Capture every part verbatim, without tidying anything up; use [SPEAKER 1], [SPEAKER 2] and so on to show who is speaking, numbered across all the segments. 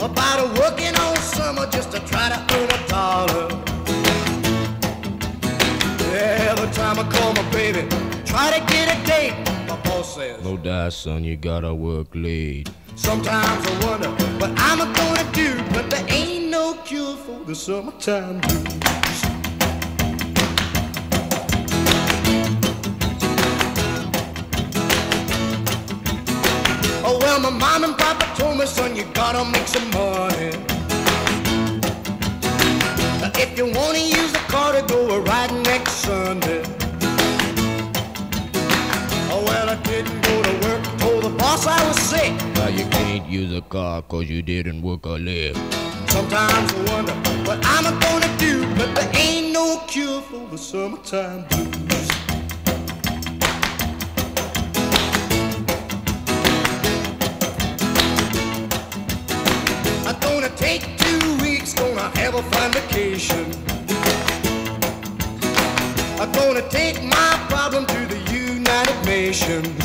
[SPEAKER 1] about working all summer just to try to earn a dollar. Every time I call my baby, try to get a date, my boss says,
[SPEAKER 2] no die, son, you gotta work late.
[SPEAKER 1] Sometimes I wonder what I'm gonna do, but there ain't no cure for the summertime blues. Oh well, my mom and papa told me, son, you gotta make some money. If you wanna use the car to go a ride next Sunday. Oh well, I didn't go to work, told the boss I was sick.
[SPEAKER 2] Now you can't use a car cause you didn't work a lick.
[SPEAKER 1] Sometimes I wonder what I'm gonna do, but there ain't no cure for the summertime blues. I'm gonna take two weeks, gonna have a fine vacation. I'm gonna take my problem to the United Nations.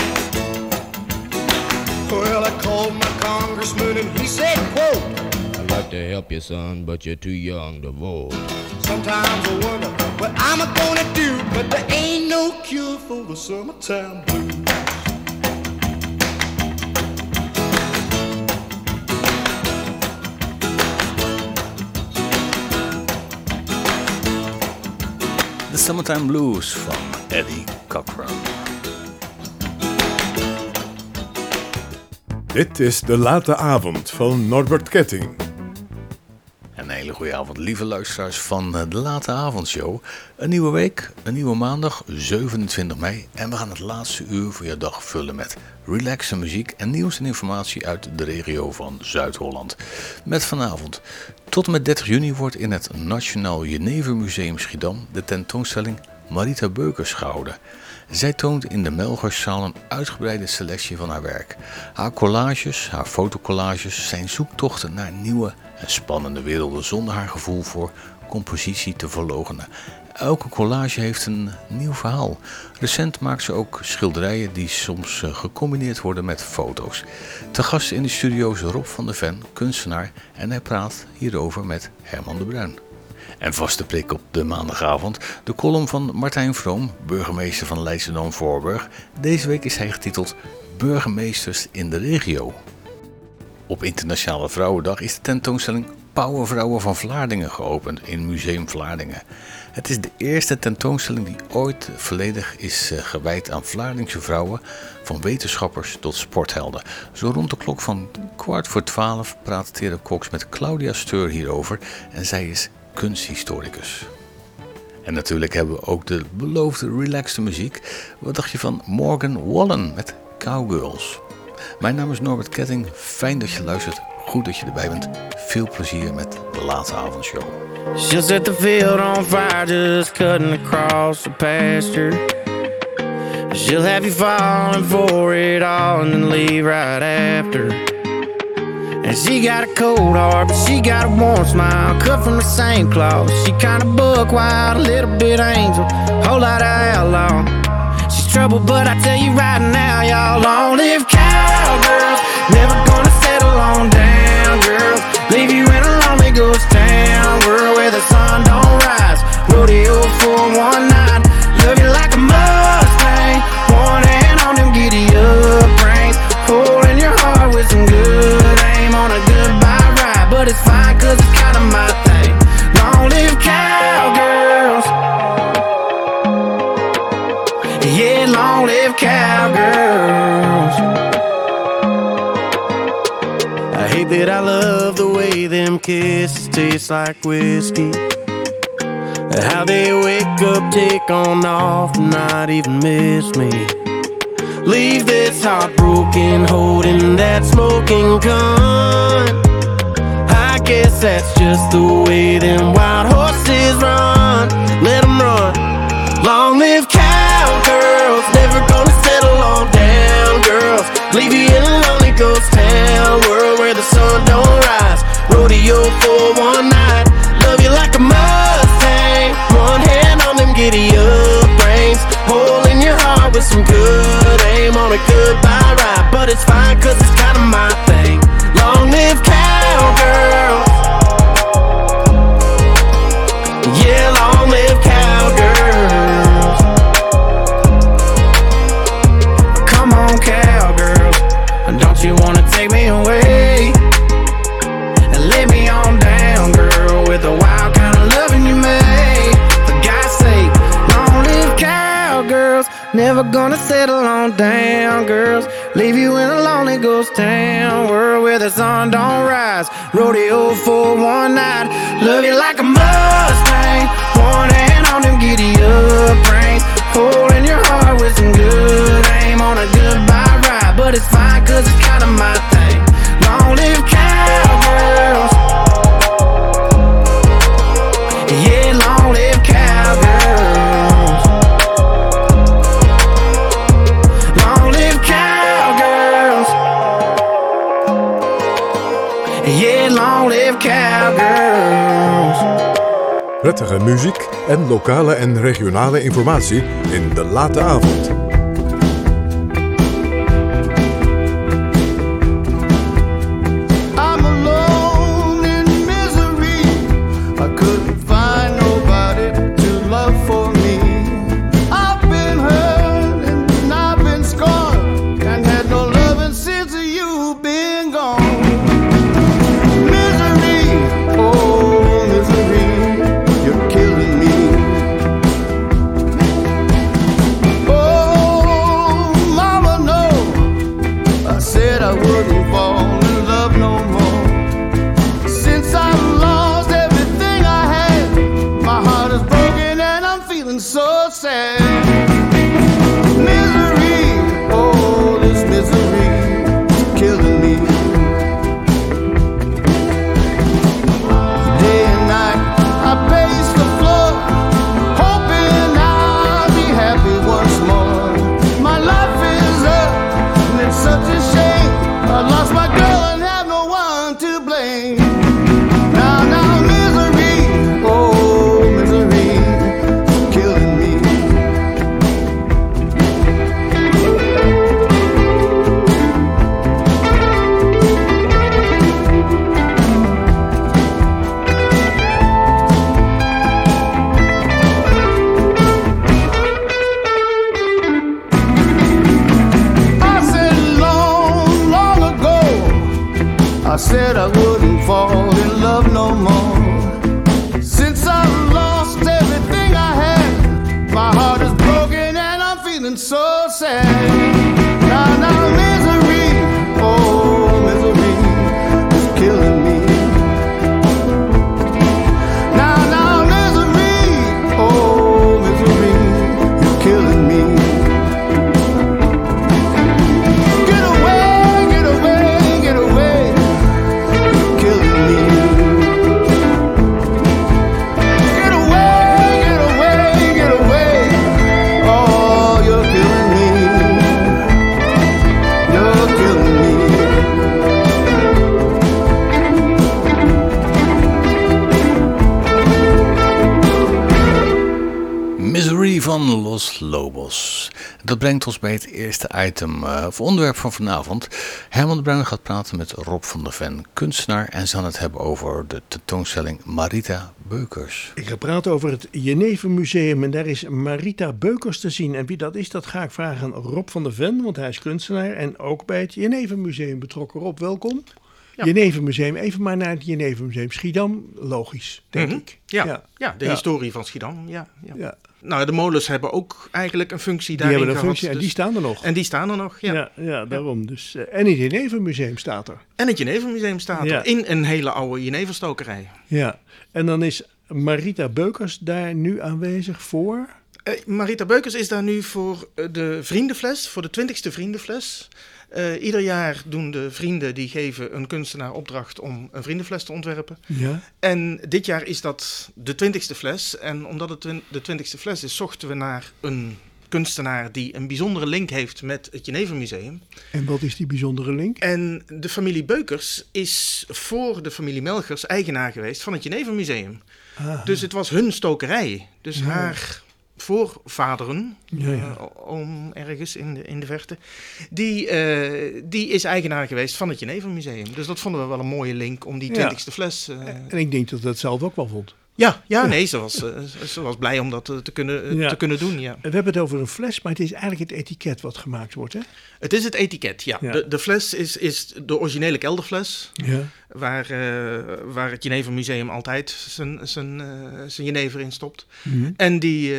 [SPEAKER 1] Well, I called my congressman and he said, quote,
[SPEAKER 2] I'd like to help you, son, but you're too young to vote.
[SPEAKER 1] Sometimes I wonder what I'm gonna do, but there ain't no cure for the summertime blues.
[SPEAKER 3] The Summertime Blues van Eddie Cochran.
[SPEAKER 4] Dit is De Late Avond van Norbert Ketting.
[SPEAKER 3] Een hele goede avond, lieve luisteraars van De Late Avondshow. Een nieuwe week, een nieuwe maandag, zevenentwintig mei. En we gaan het laatste uur van je dag vullen met relaxe muziek en nieuws en informatie uit de regio van Zuid-Holland. Met vanavond, tot en met dertig juni wordt in het Nationaal Jenevermuseum Schiedam de tentoonstelling Marita Beukers gehouden. Zij toont in de Melgerszaal een uitgebreide selectie van haar werk. Haar collages, haar fotocollages zijn zoektochten naar nieuwe en spannende werelden zonder haar gevoel voor compositie te verloochenen. Elke collage heeft een nieuw verhaal. Recent maakt ze ook schilderijen die soms gecombineerd worden met foto's. Te gast in de studio is Rob van der Ven, kunstenaar, en hij praat hierover met Herman de Bruin. En vaste prik op de maandagavond, de column van Martijn Vroom, burgemeester van Leidschendam-Voorburg. Deze week is hij getiteld Burgemeesters in de regio. Op Internationale Vrouwendag is de tentoonstelling Powervrouwen van Vlaardingen geopend in Museum Vlaardingen. Het is de eerste tentoonstelling die ooit volledig is gewijd aan Vlaardingse vrouwen, van wetenschappers tot sporthelden. Zo rond de klok van kwart voor twaalf praat Tere Cox met Claudia Steur hierover en zij is kunsthistoricus. En natuurlijk hebben we ook de beloofde relaxte muziek. Wat dacht je van Morgan Wallen met Cowgirls? Mijn naam is Norbert Ketting. Fijn dat je luistert. Goed dat je erbij bent. Veel plezier met de Late Avondshow.
[SPEAKER 5] She'll set the field on fire, just cutting across the pasture. She'll have you falling for it all and then leave right after. And she got a cold heart, but she got a warm smile, cut from the same cloth. She kinda buck wild, a little bit angel, whole lot of outlaw. She's trouble, but I tell you right now, y'all, long live cowgirls. Never gonna settle on down, girls. Leave you in a lonely ghost town, world where the sun don't rise. Rodeo for one night, love you like a Mustang. One hand on them giddy up reins, holding your heart with some good aim on a goodbye ride. But it's fine, cause it's kinda my thing. Long live cowgirls. Yeah, long live cowgirls. I hate that I love the way them kisses taste like whiskey. How they wake up, take on off, and not even miss me. Leave this heart broken, holding that smoking gun. I guess that's just the way them wild horses run. Let them run. Long live cowgirls, never gonna settle on down, girls. Leave you in a lonely ghost town, world where the sun don't rise. Rodeo for one night, love you like a Mustang. One hand on them giddy up reins, holding your heart with some good aim on a goodbye ride. But it's fine, cause it's kinda my thing. Long live cowgirls. never gonna settle on down, girls. Leave you in a lonely ghost town, world where the sun don't rise. Rodeo for one night, love you like a Mustang. One hand on them giddy up reins, holding your heart with some good aim on a goodbye ride. But it's fine, cause it's kinda my thing. Long live cowgirls. Yeah, long live cowgirls. Long live cowgirls. Yeah, long live cowgirls.
[SPEAKER 4] Prettige muziek en lokale en regionale informatie in de late avond.
[SPEAKER 1] I said I wouldn't fall in love no more. Since I lost everything I had, my heart is broken and I'm feeling so sad. Now, now, misery, oh, misery is killing me. Now, now, misery, oh, misery is killing me. Get away, get away, get away. Killing me. Get away, get away, get away. Oh, you're killing me. You're killing me.
[SPEAKER 3] Misery van Los Lobos. Dat brengt ons bij het eerste item, uh, of onderwerp van vanavond. Herman de Bruin gaat praten met Rob van der Ven, kunstenaar, en ze gaan het hebben over de tentoonstelling Marita Beukers.
[SPEAKER 6] Ik ga praten over het Jenever Museum en daar is Marita Beukers te zien. En wie dat is, dat ga ik vragen aan Rob van der Ven, want hij is kunstenaar en ook bij het Jenever Museum betrokken. Rob, welkom. Ja. Jenever Museum, even maar naar het Jenever Museum. Schiedam, logisch, denk
[SPEAKER 7] mm-hmm.
[SPEAKER 6] ik.
[SPEAKER 7] Ja, ja. ja de
[SPEAKER 6] ja.
[SPEAKER 7] historie van Schiedam. Ja, ja.
[SPEAKER 6] Ja.
[SPEAKER 7] Nou, de molens hebben ook eigenlijk een functie
[SPEAKER 6] die
[SPEAKER 7] daarin
[SPEAKER 6] hebben een
[SPEAKER 7] gehad.
[SPEAKER 6] Functie, en
[SPEAKER 7] dus...
[SPEAKER 6] die staan er nog.
[SPEAKER 7] En die staan er nog, ja.
[SPEAKER 6] Ja, ja daarom. Ja. Dus, uh, en het Jenever Museum staat er.
[SPEAKER 7] En het Jenever Museum staat ja. er, in een hele oude Jeneverstokerij.
[SPEAKER 6] Ja, en dan is Marita Beukers daar nu aanwezig voor...
[SPEAKER 7] Uh, Marita Beukers is daar nu voor uh, de vriendenfles, voor de twintigste vriendenfles. Uh, ieder jaar doen de vrienden, die geven een kunstenaar opdracht om een vriendenfles te ontwerpen.
[SPEAKER 6] Ja.
[SPEAKER 7] En dit jaar is dat de twintigste fles. En omdat het de twintigste fles is, zochten we naar een kunstenaar die een bijzondere link heeft met het Jenever Museum.
[SPEAKER 6] En wat is die bijzondere link?
[SPEAKER 7] En de familie Beukers is voor de familie Melchers eigenaar geweest van het Jenever Museum. Ah. Dus het was hun stokerij. Dus ja. haar... voorvaderen, ja, ja. Uh, oom ergens in de, in de verte, die, uh, die is eigenaar geweest van het Jenever Museum. Dus dat vonden we wel een mooie link om die twintigste ja. fles... Uh...
[SPEAKER 6] En ik denk dat dat zelf ook wel vond.
[SPEAKER 7] Ja, ja, nee, ze was, uh, ze was blij om dat uh, te, kunnen, uh,
[SPEAKER 6] ja.
[SPEAKER 7] te kunnen doen, ja.
[SPEAKER 6] We hebben het over een fles, maar het is eigenlijk het etiket wat gemaakt wordt, hè?
[SPEAKER 7] Het is het etiket, ja.
[SPEAKER 6] ja.
[SPEAKER 7] De, de fles is, is de originele kelderfles,
[SPEAKER 6] ja.
[SPEAKER 7] waar, uh, waar het Jenever Museum altijd zijn, zijn, uh, zijn jenever in stopt.
[SPEAKER 6] Mm-hmm.
[SPEAKER 7] En die, uh,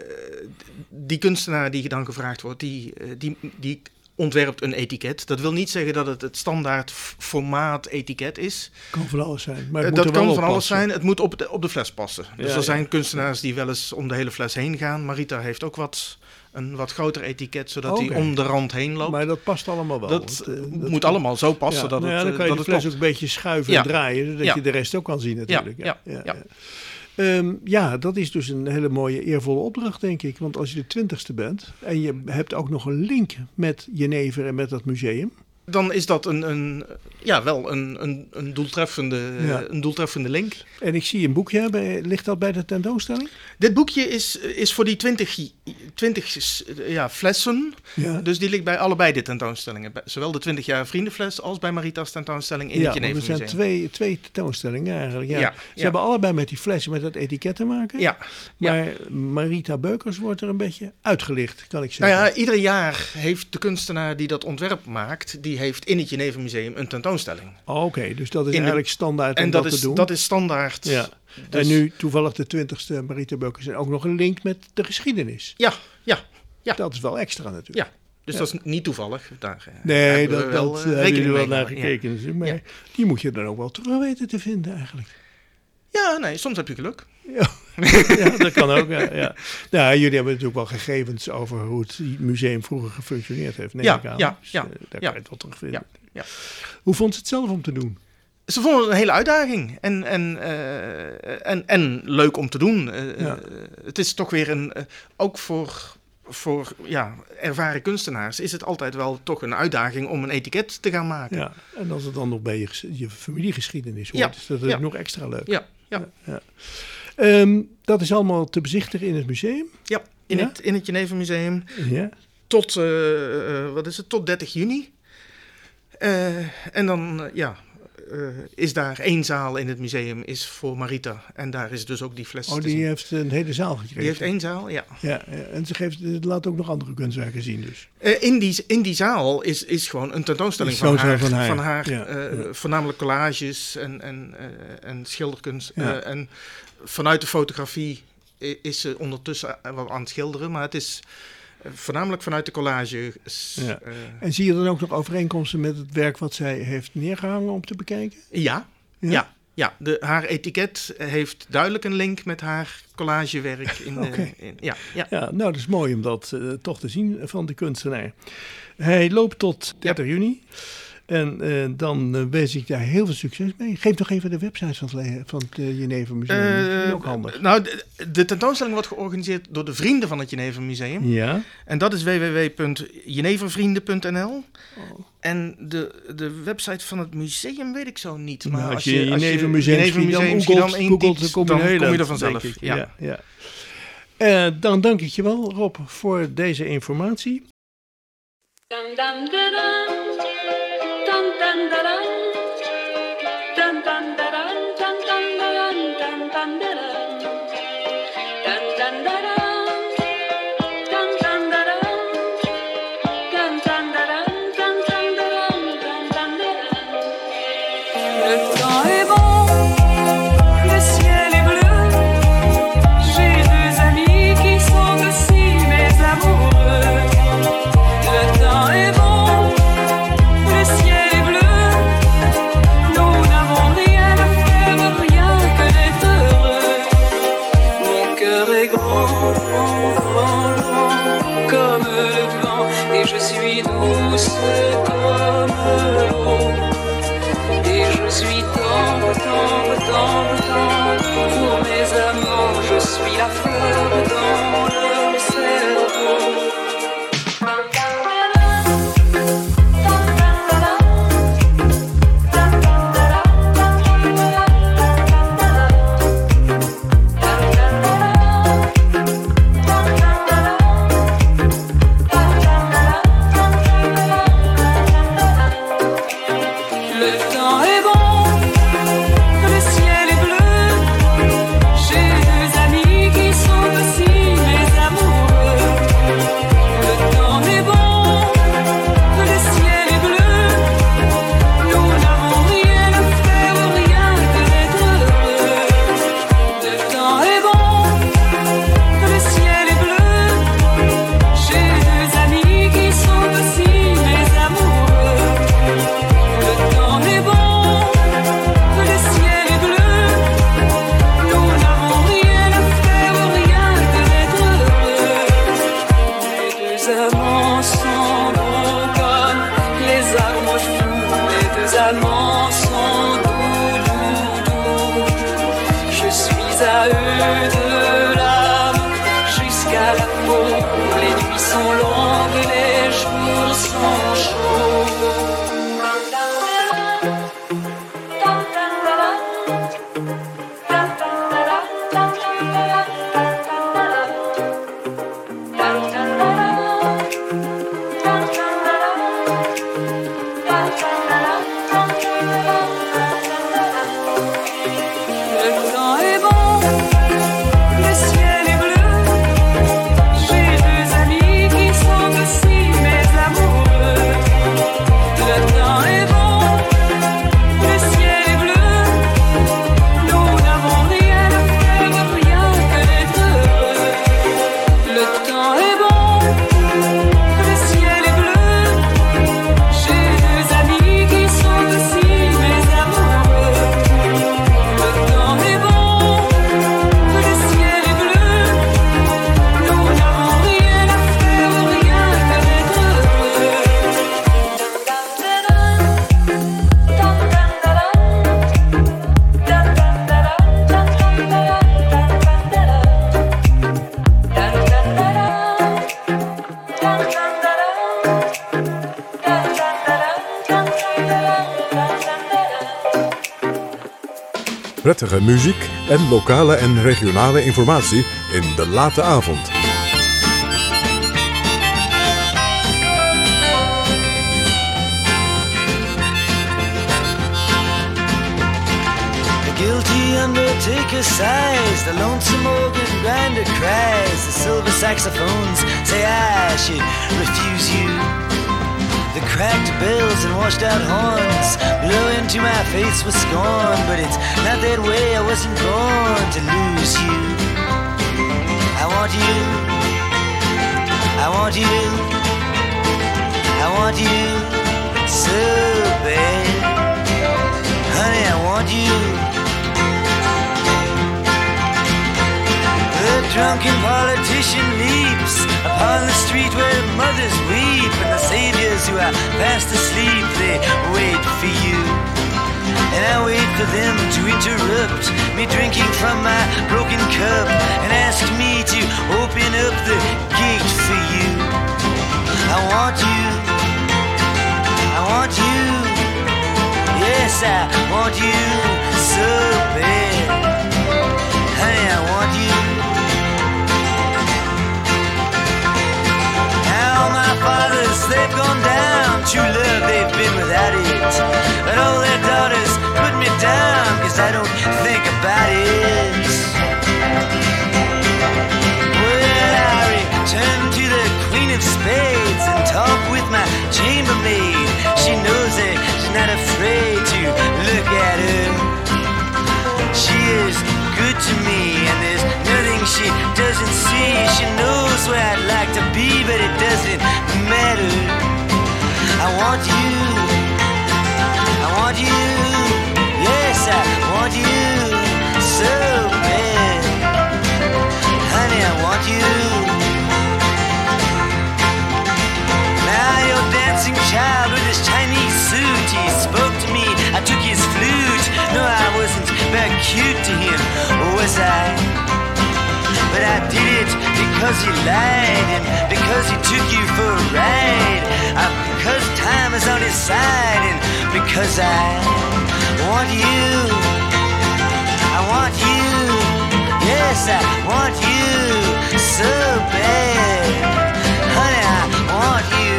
[SPEAKER 7] die kunstenaar die dan gevraagd wordt, die, uh, die, die ontwerpt een etiket. Dat wil niet zeggen dat het het standaard formaat etiket is.
[SPEAKER 6] Kan van alles zijn. Maar het
[SPEAKER 7] dat
[SPEAKER 6] moet er wel
[SPEAKER 7] kan van alles
[SPEAKER 6] passen.
[SPEAKER 7] zijn. Het moet op de, op de fles passen. Dus
[SPEAKER 6] ja,
[SPEAKER 7] er zijn
[SPEAKER 6] ja.
[SPEAKER 7] kunstenaars die wel eens om de hele fles heen gaan. Marita heeft ook wat, een wat groter etiket, zodat hij
[SPEAKER 6] okay.
[SPEAKER 7] om de rand heen loopt.
[SPEAKER 6] Maar dat past allemaal wel.
[SPEAKER 7] Dat,
[SPEAKER 6] want, uh, dat
[SPEAKER 7] moet allemaal zo passen
[SPEAKER 6] ja,
[SPEAKER 7] dat
[SPEAKER 6] nou
[SPEAKER 7] het
[SPEAKER 6] ja, dan kan je
[SPEAKER 7] dat
[SPEAKER 6] de
[SPEAKER 7] het
[SPEAKER 6] fles ook
[SPEAKER 7] klopt.
[SPEAKER 6] een beetje schuiven
[SPEAKER 7] Ja.
[SPEAKER 6] en draaien, zodat
[SPEAKER 7] ja.
[SPEAKER 6] je de rest ook kan zien natuurlijk.
[SPEAKER 7] Ja, ja, ja.
[SPEAKER 6] ja. Um, ja, dat is dus een hele mooie eervolle opdracht, denk ik. Want als je de twintigste bent en je hebt ook nog een link met Jenever en met dat museum.
[SPEAKER 7] Dan is dat een, een, ja, wel een, een, een, doeltreffende,
[SPEAKER 6] Ja.
[SPEAKER 7] een doeltreffende link.
[SPEAKER 6] En ik zie een boekje, bij, ligt dat bij de tentoonstelling?
[SPEAKER 7] Dit boekje is, is voor die twintig, twintig ja, flessen.
[SPEAKER 6] Ja.
[SPEAKER 7] Dus die ligt bij allebei de tentoonstellingen. Bij, zowel de twintig jaar vriendenfles als bij Marita's tentoonstelling in
[SPEAKER 6] ja,
[SPEAKER 7] het Jenever
[SPEAKER 6] er zijn
[SPEAKER 7] Museum.
[SPEAKER 6] twee, twee tentoonstellingen eigenlijk. Ja.
[SPEAKER 7] Ja,
[SPEAKER 6] Ze
[SPEAKER 7] ja.
[SPEAKER 6] hebben allebei met die flessen met dat etiket te maken.
[SPEAKER 7] Ja, ja.
[SPEAKER 6] Maar Marita Beukers wordt er een beetje uitgelicht, kan ik
[SPEAKER 7] Nou
[SPEAKER 6] zeggen.
[SPEAKER 7] ja, ieder jaar heeft de kunstenaar die dat ontwerp maakt, die heeft in het Jenever Museum een tentoonstelling.
[SPEAKER 6] Oké, okay, dus dat is
[SPEAKER 7] In de-
[SPEAKER 6] eigenlijk standaard om
[SPEAKER 7] En
[SPEAKER 6] dat,
[SPEAKER 7] dat is,
[SPEAKER 6] te doen.
[SPEAKER 7] dat is standaard.
[SPEAKER 6] Ja.
[SPEAKER 7] Dus-
[SPEAKER 6] En nu toevallig de twintigste Marita Beukers en ook nog een link met de geschiedenis.
[SPEAKER 7] Ja, ja, ja.
[SPEAKER 6] Dat is wel extra natuurlijk.
[SPEAKER 7] ja. Dus
[SPEAKER 6] Ja.
[SPEAKER 7] dat is niet toevallig. Daar eh,
[SPEAKER 6] Nee,
[SPEAKER 7] hebben
[SPEAKER 6] dat,
[SPEAKER 7] we wel,
[SPEAKER 6] dat
[SPEAKER 7] eh,
[SPEAKER 6] hebben jullie
[SPEAKER 7] rekening
[SPEAKER 6] wel
[SPEAKER 7] mee
[SPEAKER 6] naar
[SPEAKER 7] gehouden.
[SPEAKER 6] gekeken. natuurlijk. Maar
[SPEAKER 7] Ja.
[SPEAKER 6] die moet je dan ook wel terug weten te vinden eigenlijk.
[SPEAKER 7] Ja, nee, soms heb je geluk.
[SPEAKER 6] Ja, ja dat kan ook. Ja, ja. Nou, jullie hebben natuurlijk wel gegevens over hoe het museum vroeger gefunctioneerd heeft. Neem
[SPEAKER 7] Ja,
[SPEAKER 6] ik aan.
[SPEAKER 7] ja,
[SPEAKER 6] Dus,
[SPEAKER 7] ja,
[SPEAKER 6] eh, daar
[SPEAKER 7] ja.
[SPEAKER 6] kan je het wel terugvinden.
[SPEAKER 7] Ja, ja.
[SPEAKER 6] Hoe vond ze het zelf om te doen?
[SPEAKER 7] Ze vonden het een hele uitdaging en, en, uh, en, en leuk om te doen. Uh,
[SPEAKER 6] Ja.
[SPEAKER 7] uh, het is toch weer een, uh, ook voor, voor ja, ervaren kunstenaars is het altijd wel toch een uitdaging om een etiket te gaan maken.
[SPEAKER 6] Ja, en als het dan nog bij je, ges- je familiegeschiedenis hoort,
[SPEAKER 7] Ja,
[SPEAKER 6] is dat
[SPEAKER 7] ja.
[SPEAKER 6] nog extra leuk.
[SPEAKER 7] Ja, ja.
[SPEAKER 6] Ja. Um, dat is allemaal te bezichtigen in het museum.
[SPEAKER 7] ja in,
[SPEAKER 6] Ja?
[SPEAKER 7] Het, in het Jenever Museum
[SPEAKER 6] Ja.
[SPEAKER 7] tot, uh, uh, wat is het, tot dertig juni. Uh, en dan, uh, ja... Uh, is daar één zaal in het museum is voor Marita. En daar is dus ook die fles
[SPEAKER 6] Oh,
[SPEAKER 7] te
[SPEAKER 6] die
[SPEAKER 7] zien.
[SPEAKER 6] heeft een hele zaal gekregen.
[SPEAKER 7] Die heeft één zaal, ja.
[SPEAKER 6] Ja, ja, en ze geeft, ze laat ook nog andere kunstwerken zien dus.
[SPEAKER 7] Uh, in, die, in die zaal is, is gewoon een tentoonstelling
[SPEAKER 6] Is
[SPEAKER 7] van
[SPEAKER 6] zo
[SPEAKER 7] haar.
[SPEAKER 6] van haar,
[SPEAKER 7] Van haar
[SPEAKER 6] ja,
[SPEAKER 7] uh,
[SPEAKER 6] ja.
[SPEAKER 7] Voornamelijk collages en, en, uh, en schilderkunst.
[SPEAKER 6] Ja.
[SPEAKER 7] Uh, en vanuit de fotografie i- is ze ondertussen wat aan het schilderen. Maar het is uh, voornamelijk vanuit de collage.
[SPEAKER 6] Ja.
[SPEAKER 7] Uh,
[SPEAKER 6] En zie je dan ook nog overeenkomsten met het werk wat zij heeft neergehangen om te bekijken?
[SPEAKER 7] ja,
[SPEAKER 6] Ja?
[SPEAKER 7] ja. ja. De, haar etiket heeft duidelijk een link met haar collagewerk. In de,
[SPEAKER 6] Oké.
[SPEAKER 7] in, ja, ja.
[SPEAKER 6] Ja, nou, dat is mooi om dat uh, toch te zien van de kunstenaar. Hij loopt tot dertig juni. En uh, dan uh, wens ik daar heel veel succes mee. Geef nog even de website van het, Le- van het uh, Jenever Museum. Dat vind ik ook handig.
[SPEAKER 7] Nou, de, de tentoonstelling wordt georganiseerd door de vrienden van het Jenever Museum.
[SPEAKER 6] Ja.
[SPEAKER 7] En dat is w w w punt jenevervrienden punt n l.
[SPEAKER 6] Oh.
[SPEAKER 7] En de, de website van het museum weet ik zo niet. Maar
[SPEAKER 6] Nou,
[SPEAKER 7] als je
[SPEAKER 6] Jenever Museum
[SPEAKER 7] Jenever
[SPEAKER 6] Museum
[SPEAKER 7] Museum
[SPEAKER 6] dan
[SPEAKER 7] dan
[SPEAKER 6] googelt,
[SPEAKER 7] intypt,
[SPEAKER 6] dan kom je,
[SPEAKER 7] dan
[SPEAKER 6] heel
[SPEAKER 7] kom je
[SPEAKER 6] eind,
[SPEAKER 7] er vanzelf.
[SPEAKER 6] denk ik.
[SPEAKER 7] Ja.
[SPEAKER 6] Ja, ja. Uh, dan dank ik je wel, Rob, voor deze informatie.
[SPEAKER 8] Dun dun dun dun. Dun dun dun dun. Dun dun dun dun. Dun dun dun dun. Dun dun dun dun. Dun dun dun dun. Dun dun dun dun. Dun dun dun dun. Dun dun dun dun. Dun dun dun. Le temps est bon, le ciel est bleu. J'ai deux amis qui sont aussi mes amoureux. Le temps est bon, le ciel est bleu. de l'âme jusqu'à la peau. Les nuits sont longues, les jours sont chauds.
[SPEAKER 4] Prettige muziek en lokale en regionale informatie in de late avond.
[SPEAKER 9] The guilty undertaker sighs, the lonesome organ grinder cries, the silver saxophones say I should refuse you. The cracked bells and washed out horns blow into my face with scorn, but it's not that way, I wasn't born to lose you. I want you, I want you, I want you so bad. Honey, I want you. The drunken politician leaps upon the street where mothers weep, and the saviors who are fast asleep, they wait for you. And I wait for them to interrupt me drinking from my broken cup and ask me to open up the gate for you. I want you, I want you, yes I want you so bad. Honey, I want you. Fathers, they've gone down, true love, they've been without it. But all their daughters put me down, cause I don't think about it. Well, I return to the Queen of Spades and talk with my chambermaid. She knows that she's not afraid to look at her. She is good to me, and there's nothing she doesn't see. She knows where I'd like to be, but it doesn't matter. I want you, I want you, yes I want you so bad. Honey, I want you. Now your dancing child with his Chinese suit, he spoke to me, I took his flute. No, I wasn't very cute to him, was I? But I did it because he lied and because he took you for a ride. Uh, because time is on his side and because I want you. I want you. Yes, I want you so bad. Honey, I want you.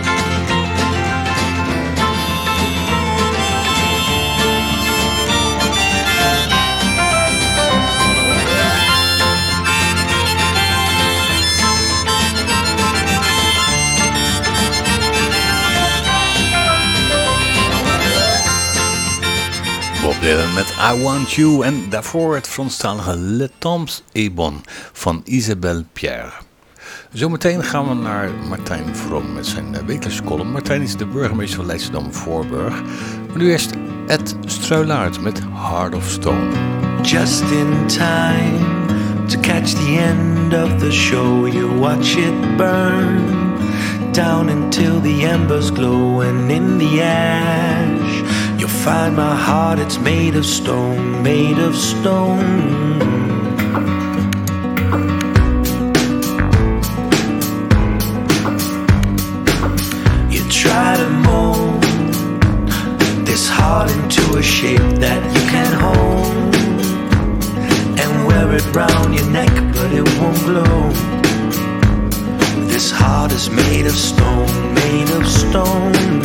[SPEAKER 3] Bob Dylan met I Want You en daarvoor het Franstalige Le Temps est bon van Isabelle Pierre. Zometeen gaan we naar Martijn From met zijn wekelijkse column. Martijn is de burgemeester van Leidschendam-Voorburg. Maar nu eerst Ed Struilaert met Heart of Stone.
[SPEAKER 10] Just in time to catch the end of the show, you watch it burn down until the embers glow, and in the ash you'll find my heart, it's made of stone, made of stone. You try to mold this heart into a shape that you can hold and wear it round your neck, but it won't glow. This heart is made of stone, made of stone.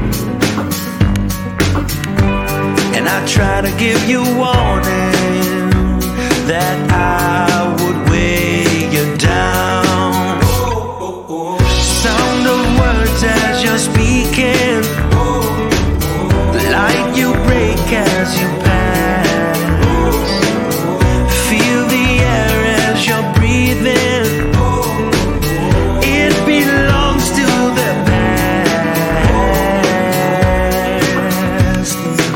[SPEAKER 10] And I try to give you warning that I would weigh you down. Sound of words as you're speaking, light you break as you pass. Feel the air as you're breathing. It belongs to the past.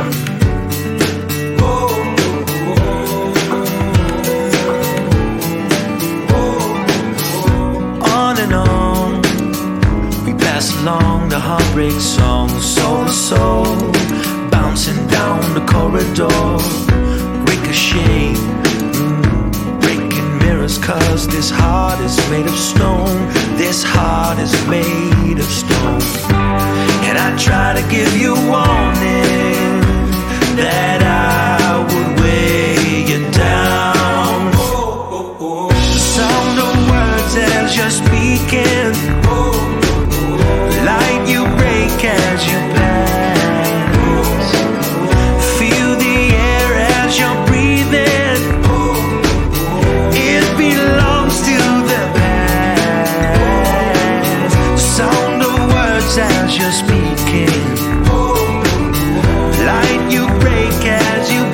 [SPEAKER 10] On and on we pass along the heartbreak song, soul to soul, bouncing down the corridor, ricochet, mm, breaking mirrors, cause this heart is made of stone. This heart is made of stone. And I try to give you warning that I would weigh you down. Sound of words as you're speaking, light you break as you pass. Feel the air as you're breathing. It belongs to the past. Sound of words as you're speaking, light you break as you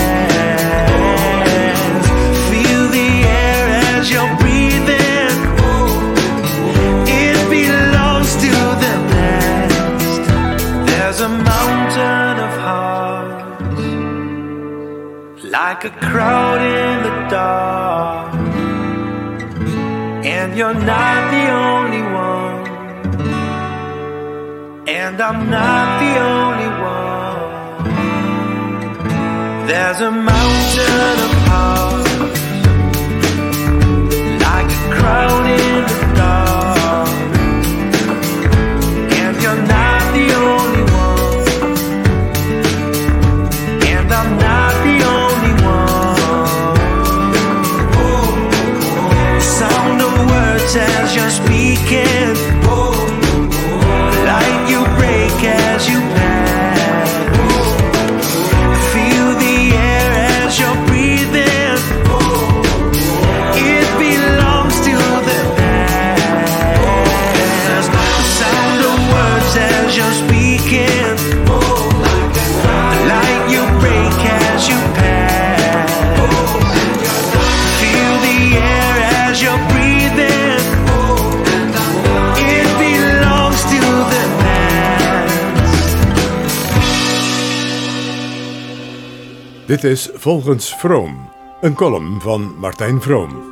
[SPEAKER 10] pass. Feel the air as you're breathing. It belongs to the past. There's a mountain of hearts, like a crowd in the dark, and you're not the only one, and I'm not the only one. There's a mountain of hearts, like a crowd in the dark, and you're not the only one, and I'm not the only one. Sound of words as you're speaking, light you break as you pass. Feel the air as you're breathing. It belongs to the past. Sound of words as you're speaking, light you break as you pass. Feel the air as you're breathing. It belongs to the past.
[SPEAKER 4] Dit is Volgens Vroom, een column van Martijn Vroom.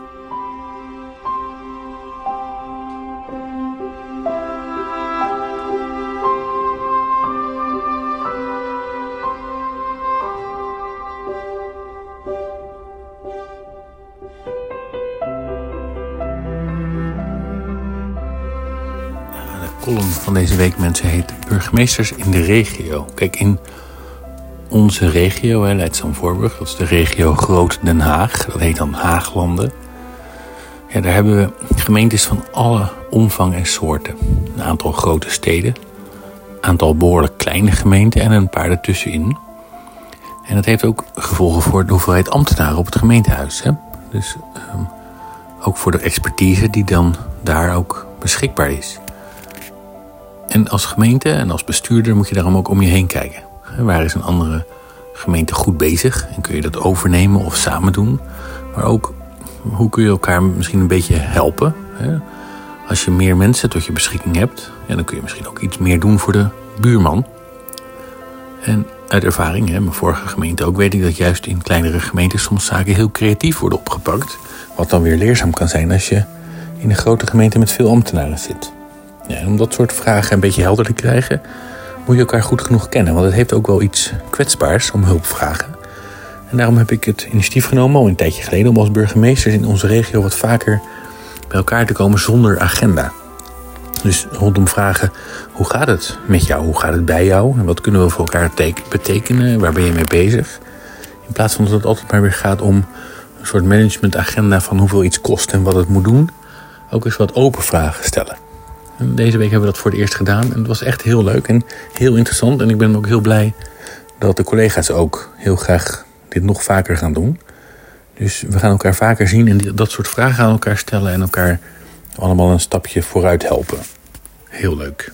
[SPEAKER 3] De column van deze week, mensen, heet Burgemeesters in de regio. Kijk, in onze regio, hè, Leidschendam-Voorburg, dat is de regio Groot Den Haag. Dat heet dan Haaglanden. Ja, daar hebben we gemeentes van alle omvang en soorten. Een aantal grote steden, een aantal behoorlijk kleine gemeenten en een paar ertussenin. En dat heeft ook gevolgen voor de hoeveelheid ambtenaren op het gemeentehuis. Hè? Dus um, ook voor de expertise die dan daar ook beschikbaar is. En als gemeente en als bestuurder moet je daarom ook om je heen kijken. Waar is een andere gemeente goed bezig en kun je dat overnemen of samen doen. Maar ook, hoe kun je elkaar misschien een beetje helpen. Als je meer mensen tot je beschikking hebt, ja, dan kun je misschien ook iets meer doen voor de buurman. En uit ervaring, hè, mijn vorige gemeente ook, weet ik dat juist in kleinere gemeentes soms zaken heel creatief worden opgepakt. Wat dan weer leerzaam kan zijn als je in een grote gemeente met veel ambtenaren zit. Ja, en om dat soort vragen een beetje helder te krijgen, moet je elkaar goed genoeg kennen. Want het heeft ook wel iets kwetsbaars om hulp vragen. En daarom heb ik het initiatief genomen, al een tijdje geleden, om als burgemeesters in onze regio wat vaker bij elkaar te komen zonder agenda. Dus rondom vragen, hoe gaat het met jou? Hoe gaat het bij jou? En wat kunnen we voor elkaar betekenen? Waar ben je mee bezig? In plaats van dat het altijd maar weer gaat om een soort managementagenda van hoeveel iets kost en wat het moet doen. Ook eens wat open vragen stellen. En deze week hebben we dat voor het eerst gedaan. En het was echt heel leuk en heel interessant. En ik ben ook heel blij dat de collega's ook heel graag dit nog vaker gaan doen. Dus we gaan elkaar vaker zien en dat soort vragen aan elkaar stellen en elkaar allemaal een stapje vooruit helpen. Heel leuk.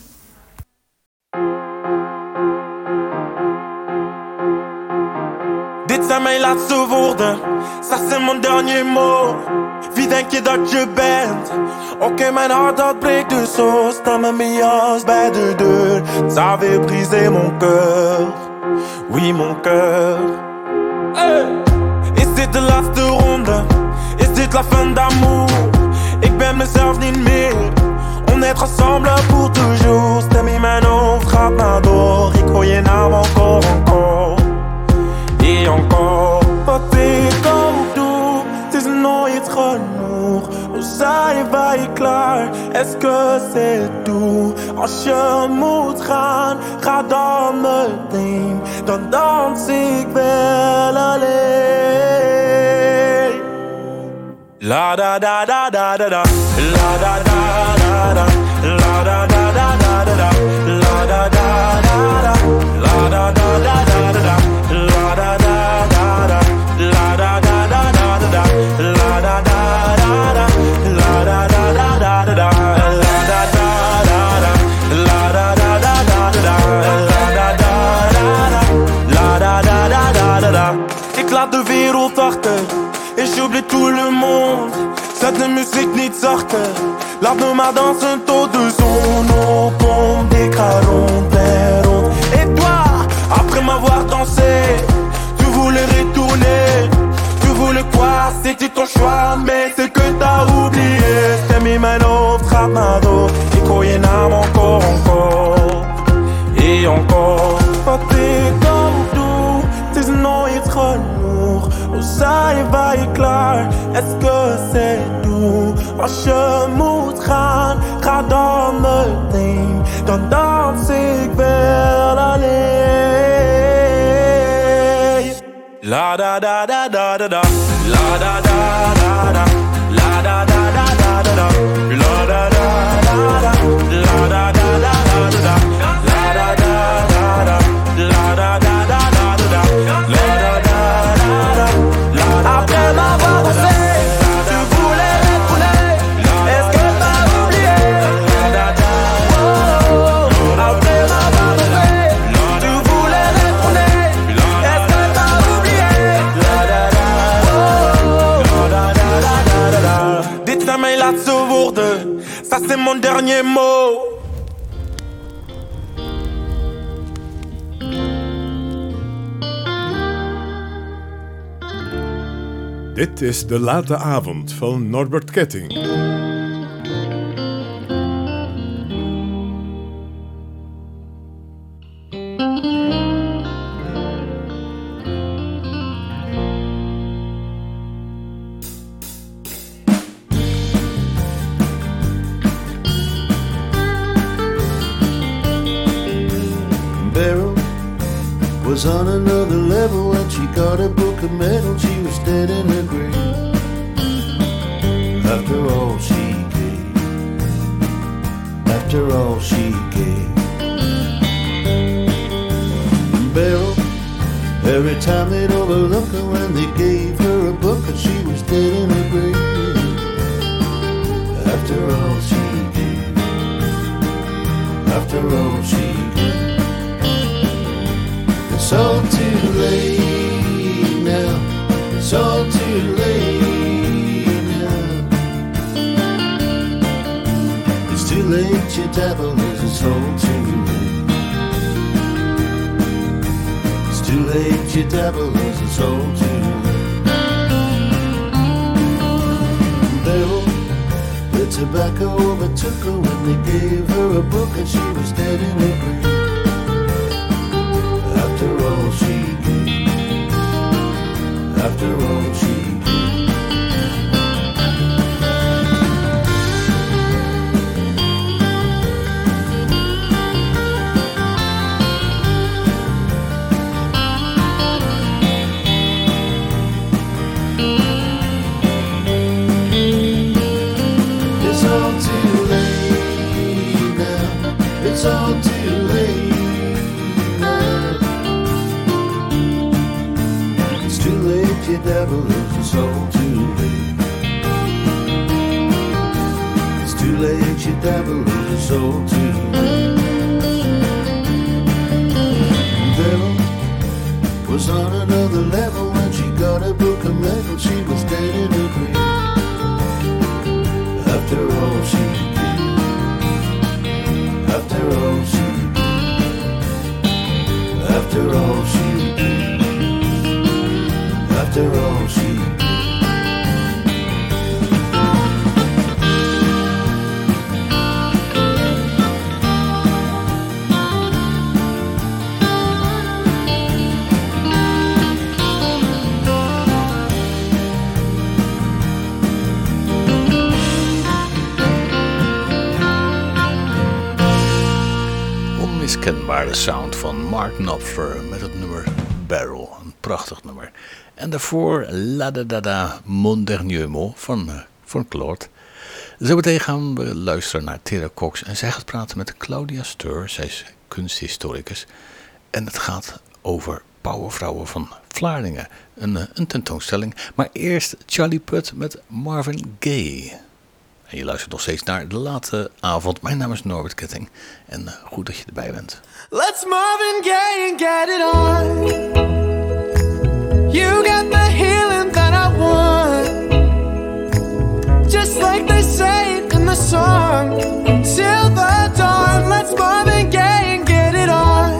[SPEAKER 10] Dit zijn mijn laatste woorden, ça c'est mon dernier mot. Wie denk je dat je bent? Oké, okay, mijn hart dat breekt dus zo. Sta met mijn jas bij de deur. Ça avait brisé mon cœur, oui mon cœur. Hey. Is dit de laatste ronde? Is dit la fin d'amour? Ik ben mezelf niet meer. On est ensemble pour toujours. Stem in mijn hoofd gaat maar door. Ik hoor je naam encore, encore. Et encore. Wat ik ook doe, het is nooit genoeg. Hoe zij waar je klaar? Est-ce que c'est tout? Als je moet gaan, ga dan meteen. Dan dans ik wel alleen. La da da da da da da. La da da da da. La da da da da da. La da da da da. La da da da da da. La da da da da. La da da da da da. La da da da da. La da da da da da. La da da da da. La da da da da da. La da da da da. La da da da da da. Ik laat de wereld achter. Et j'oublie tout le monde. Zet de muziek niet zachter. Laat me maar dansen tot de zon opkomt. Ik ga rond en rond. Et toi, après m'avoir dansé, tu voulais retourner. Tu voulais quoi? C'était ton choix, mais c'est que t'as oublié. Stem in mijn hoofd gaat maar door. Ik hoor je naam encore, encore. Et encore. Wat ik ook doe, het is nooit genoeg. Hoe zij waar je klaar? Est-ce que c'est tout? Als je moet gaan, ga dan meteen. Dan dans ik wel alleen. La da da da da da da. La da da da da. La da da da da da. La da da da da. La da da da da da. La da da da da. La da da da da da. La da da da da. Après m'avoir dansé, tu voulais retourner. Est-ce que t'as oublié? Oh, après m'avoir dansé, tu voulais retourner. Est-ce que t'as oublié? Oh, dit zijn mijn laatste woorden, ça c'est mon dernier mot.
[SPEAKER 4] Dit is De Late Avond van Norbert Ketting.
[SPEAKER 1] Beryl was on another level when she got a book of medals. She was dead in her grave. After all she gave, after all she gave. Beryl, every time they'd overlook her when they gave her a book, and she was dead in her grave. After all she gave, after all she gave. It's all too late now. It's all too late now. It's too late, your devil is. It's all too late. It's too late, your devil is. It's all too late. Devil, the tobacco overtook her when they gave her a book, and she was dead in her grave. After all she gave, after all she It's all too late now. It's all too late now. It's too late, you devil. It's all too late. It's too late, you devil. It's all too late. Devil was on another level when she got a book of metal. She was dead in her grave. After all she did, after all she did, after all she did, after all she did.
[SPEAKER 3] Onmiskenbare sound van Mark Knopfler met het nummer Barrel, een prachtig nummer. En daarvoor La Da Da Da Mon Dernier Mot van, uh, van Claude. Zometeen gaan we luisteren naar Tara Cox en zij gaat praten met Claudia Steur, zij is kunsthistoricus. En het gaat over powervrouwen van Vlaardingen, een, uh, een tentoonstelling. Maar eerst Charlie Puth met Marvin Gaye. En je luistert nog steeds naar De Late Avond. Mijn naam is Norbert Ketting en uh, goed dat je erbij bent.
[SPEAKER 10] Let's Marvin Gaye and get it on. You got the healing that I want. Just like they say it in the song. Till the dawn, let's Marvin Gaye and get it on.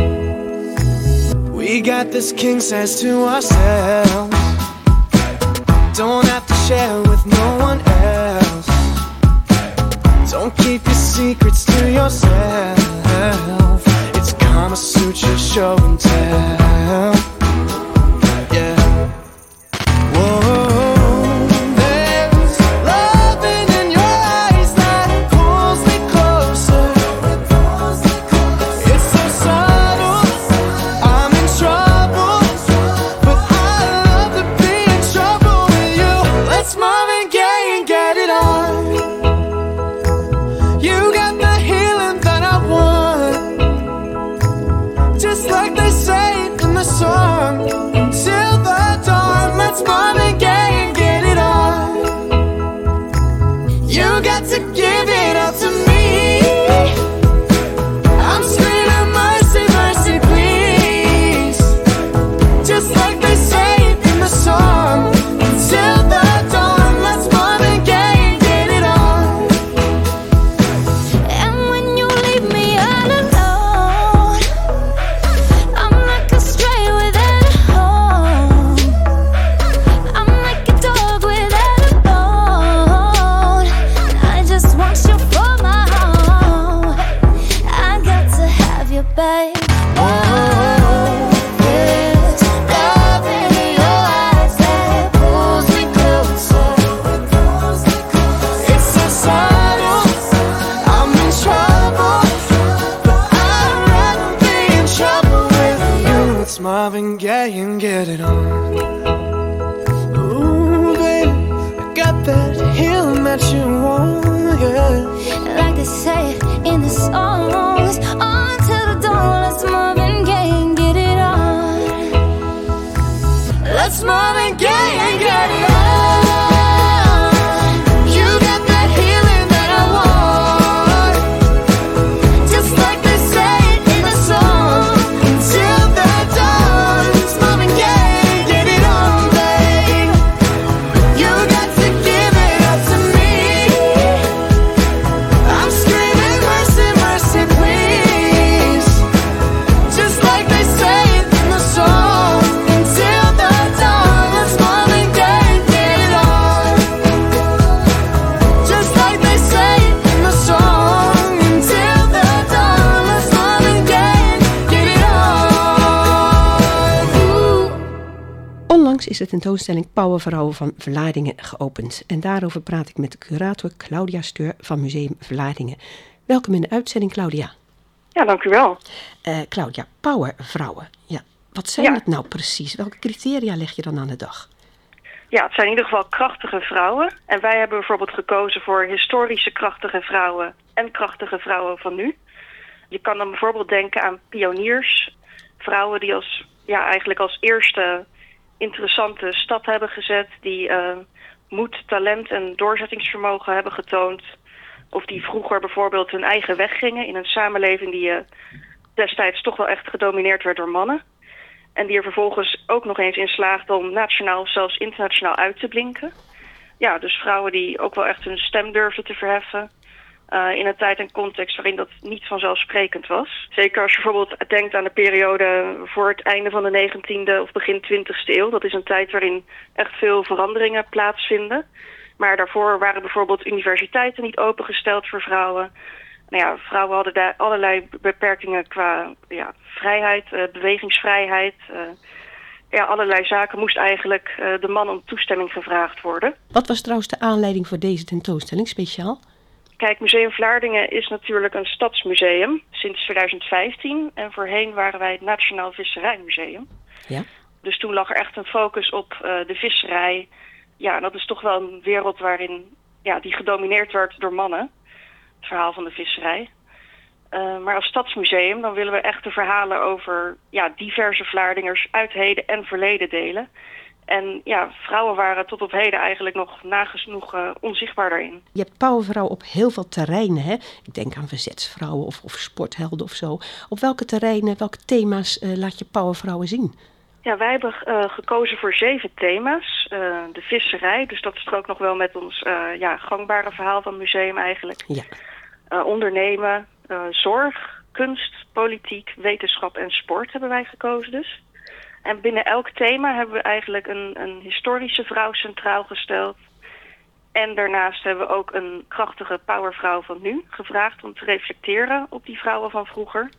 [SPEAKER 10] We got this king size to ourselves. Don't have to share with no one else. Don't keep your secrets to yourself. It's Kama Sutra show and tell. Yeah. Whoa, there's loving in your eyes that pulls me closer. It's so subtle, I'm in trouble, but I love to be in trouble with you. Let's Marvin Gaye and get it on. You got the healing that I want. Just like they say in the song. Till the dawn, let's Marvin Gaye and get it on. You got to give it up to me. I'm screaming mercy, mercy, please. Just like they say in the song. Till the dawn, let's Marvin Gaye and get it on.
[SPEAKER 11] And when you leave me all alone, I'm like a stray without a home. I'm like a dog without a bone. I just want you for my home. I got to have you, babe. Oh, there's loving in your eyes that pulls me closer.
[SPEAKER 10] It's so subtle, I'm in trouble, but I'd rather be in trouble with you. It's Marvin Gaye and get it on. Ooh, baby, I got that healing that you want, yeah.
[SPEAKER 11] Like they say in the songs, on till the dawn, let's Marvin Gaye and get it on.
[SPEAKER 10] Let's Marvin Gaye and get it on. You got that healing that I want. Just like they say in the song. Till the dawn, it's Marvin Gaye, get it on, babe. You got to give it up to me. I'm screaming mercy, mercy, please. Just like they say in the song. Until the dawn, let's Marvin
[SPEAKER 12] Onlangs is de tentoonstelling Powervrouwen van Vlaardingen geopend. En daarover praat ik met de curator Claudia Steur van Museum Vlaardingen. Welkom in de uitzending, Claudia.
[SPEAKER 13] Ja, dank u wel.
[SPEAKER 12] Uh, Claudia, powervrouwen. Ja, wat zijn
[SPEAKER 13] Ja.
[SPEAKER 12] het nou precies? Welke criteria leg je dan aan de dag?
[SPEAKER 13] Ja, het zijn in ieder geval krachtige vrouwen. En wij hebben bijvoorbeeld gekozen voor historische krachtige vrouwen en krachtige vrouwen van nu. Je kan dan bijvoorbeeld denken aan pioniers. Vrouwen die als, ja, eigenlijk als eerste interessante stap hebben gezet. Die uh, moed, talent en doorzettingsvermogen hebben getoond. Of die vroeger bijvoorbeeld hun eigen weg gingen in een samenleving die uh, destijds toch wel echt gedomineerd werd door mannen. En die er vervolgens ook nog eens in slaagden om nationaal of zelfs internationaal uit te blinken. Ja, dus vrouwen die ook wel echt hun stem durfden te verheffen. Uh, in een tijd en context waarin dat niet vanzelfsprekend was. Zeker als je bijvoorbeeld denkt aan de periode voor het einde van de negentiende of begin twintigste eeuw. Dat is een tijd waarin echt veel veranderingen plaatsvinden. Maar daarvoor waren bijvoorbeeld universiteiten niet opengesteld voor vrouwen. Nou ja, vrouwen hadden daar allerlei beperkingen qua ja, vrijheid, uh, bewegingsvrijheid. Uh, ja, allerlei zaken moest eigenlijk uh, de man om toestemming gevraagd worden.
[SPEAKER 12] Wat was trouwens de aanleiding voor deze tentoonstelling speciaal?
[SPEAKER 13] Kijk, Museum Vlaardingen is natuurlijk een stadsmuseum sinds tweeduizend vijftien. En voorheen waren wij het Nationaal Visserijmuseum.
[SPEAKER 12] Ja.
[SPEAKER 13] Dus toen lag er echt een focus op uh, de visserij. Ja, en dat is toch wel een wereld waarin ja, die gedomineerd werd door mannen. Het verhaal van de visserij. Uh, maar als stadsmuseum dan willen we echt de verhalen over ja, diverse Vlaardingers uit heden en verleden delen. En ja, vrouwen waren tot op heden eigenlijk nog nagenoeg uh, onzichtbaar daarin.
[SPEAKER 12] Je hebt powervrouwen op heel veel terreinen, hè? Ik denk aan verzetsvrouwen of, of sporthelden of zo. Op welke terreinen, welke thema's uh, laat je powervrouwen zien?
[SPEAKER 13] Ja, wij hebben uh, gekozen voor zeven thema's. Uh, de visserij, dus dat is er ook nog wel met ons uh, ja, gangbare verhaal van het museum eigenlijk.
[SPEAKER 12] Ja.
[SPEAKER 13] Uh, ondernemen, uh, zorg, kunst, politiek, wetenschap en sport hebben wij gekozen dus. En binnen elk thema hebben we eigenlijk een, een historische vrouw centraal gesteld. En daarnaast hebben we ook een krachtige powervrouw van nu gevraagd om te reflecteren op die vrouwen van vroeger.